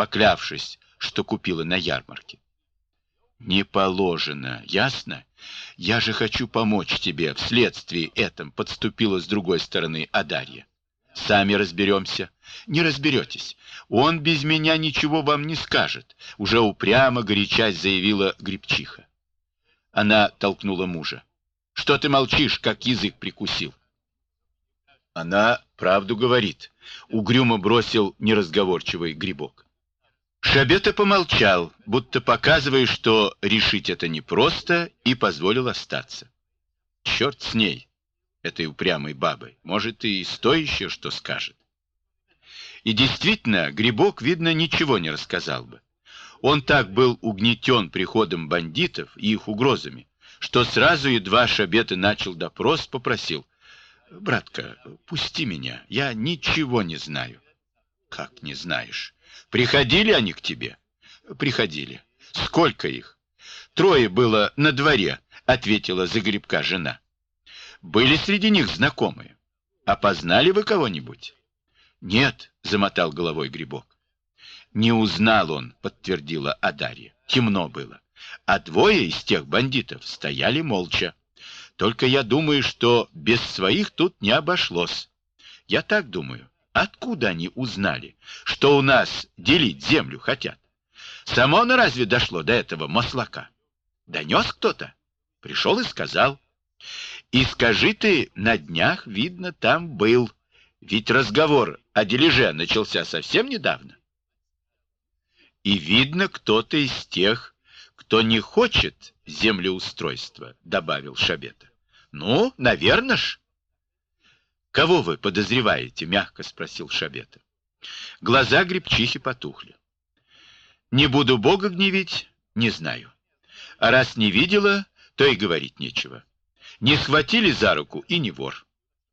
поклявшись, что купила на ярмарке. Не положено, ясно? Я же хочу помочь тебе. Вследствие этом подступила с другой стороны Адарья. Сами разберемся. Не разберетесь. Он без меня ничего вам не скажет, уже упрямо горячась заявила Гребчиха. Она толкнула мужа. Что ты молчишь, как язык прикусил? Она правду говорит, угрюмо бросил неразговорчивый Грибок. Шабета помолчал, будто показывая, что решить это непросто, и позволил остаться. Черт с ней, этой упрямой бабой, может, и стоящее, что скажет. И действительно, Грибок, видно, ничего не рассказал бы. Он так был угнетен приходом бандитов и их угрозами, что сразу, едва Шабета начал допрос, попросил: «Братка, пусти меня, я ничего не знаю». «Как не знаешь? Приходили они к тебе?» «Приходили». «Сколько их?» «Трое было на дворе», — ответила за Грибка жена. «Были среди них знакомые. Опознали вы кого-нибудь?» «Нет», — замотал головой Грибок. «Не узнал он», — подтвердила Адарья. «Темно было. А двое из тех бандитов стояли молча. Только я думаю, что без своих тут не обошлось. Я так думаю. Откуда они узнали, что у нас делить землю хотят? Само оно разве дошло до этого маслака? Донес кто-то? Пришел и сказал. И скажи ты, на днях, видно, там был. Ведь разговор о дележе начался совсем недавно. И видно, кто-то из тех, кто не хочет землеустройства, добавил Шабета. Ну, наверно ж. Кого вы подозреваете? Мягко спросил Шабета. Глаза Гребчихи потухли. Не буду Бога гневить, не знаю. А раз не видела, то и говорить нечего. Не схватили за руку и не вор.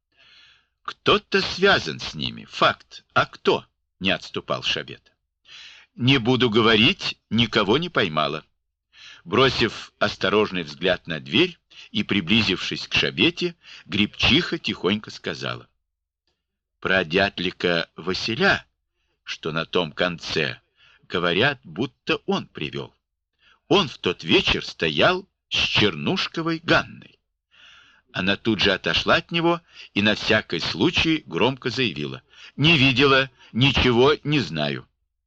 Кто-то связан с ними, факт. А кто? Не отступал Шабета. Не буду говорить, никого не поймала. Бросив осторожный взгляд на дверь и приблизившись к Шабете, Гребчиха тихонько сказала: про дятлика Василя, что на том конце, говорят, будто он привел. Он в тот вечер стоял с Чернушковой Ганной. Она тут же отошла от него и на всякий случай громко заявила: не видела, ничего не знаю.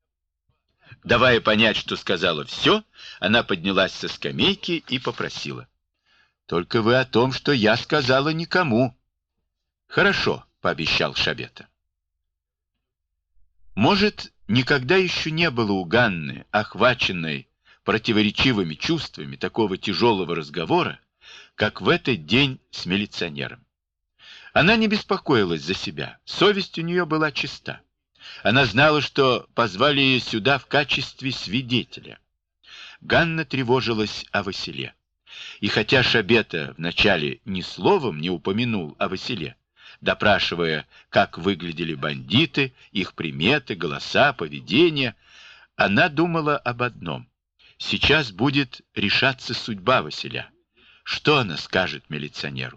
Давая понять, что сказала все, она поднялась со скамейки и попросила: только вы о том, что я сказала, никому. Хорошо, пообещал Шабета. Может, никогда еще не было у Ганны, охваченной противоречивыми чувствами, такого тяжелого разговора, как в этот день с милиционером. Она не беспокоилась за себя, совесть у нее была чиста. Она знала, что позвали ее сюда в качестве свидетеля. Ганна тревожилась о Василе. И хотя Шабета вначале ни словом не упомянул о Василе, допрашивая, как выглядели бандиты, их приметы, голоса, поведение, она думала об одном. Сейчас будет решаться судьба Василя. Что она скажет милиционеру?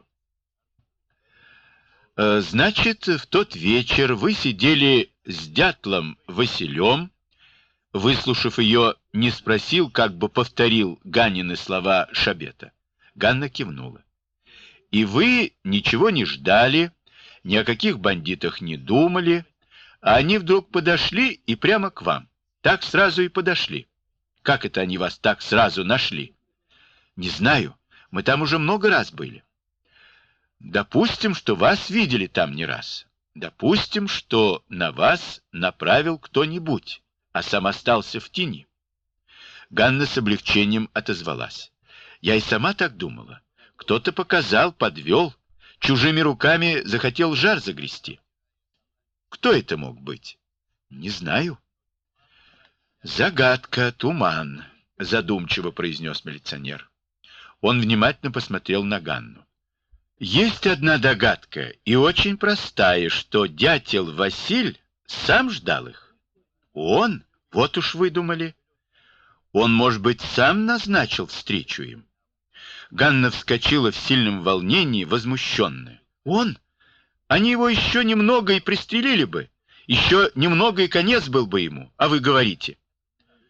Значит, в тот вечер вы сидели с дятлом Василем. Выслушав ее, не спросил, как бы повторил Ганнины слова Шабета. Ганна кивнула. И вы ничего не ждали, ни о каких бандитах не думали, а они вдруг подошли и прямо к вам. Так сразу и подошли. Как это они вас так сразу нашли? Не знаю, мы там уже много раз были. Допустим, что вас видели там не раз. Допустим, что на вас направил кто-нибудь, а сам остался в тени. Ганна с облегчением отозвалась. Я и сама так думала. Кто-то показал, подвел, чужими руками захотел жар загрести. Кто это мог быть? Не знаю. Загадка, туман, задумчиво произнес милиционер. Он внимательно посмотрел на Ганну. Есть одна догадка, и очень простая, что дятел Василь сам ждал их. Он? Вот уж выдумали. Он, может быть, сам назначил встречу им. Ганна вскочила в сильном волнении, возмущенная. Он? Они его еще немного и пристрелили бы. Еще немного и конец был бы ему, а вы говорите.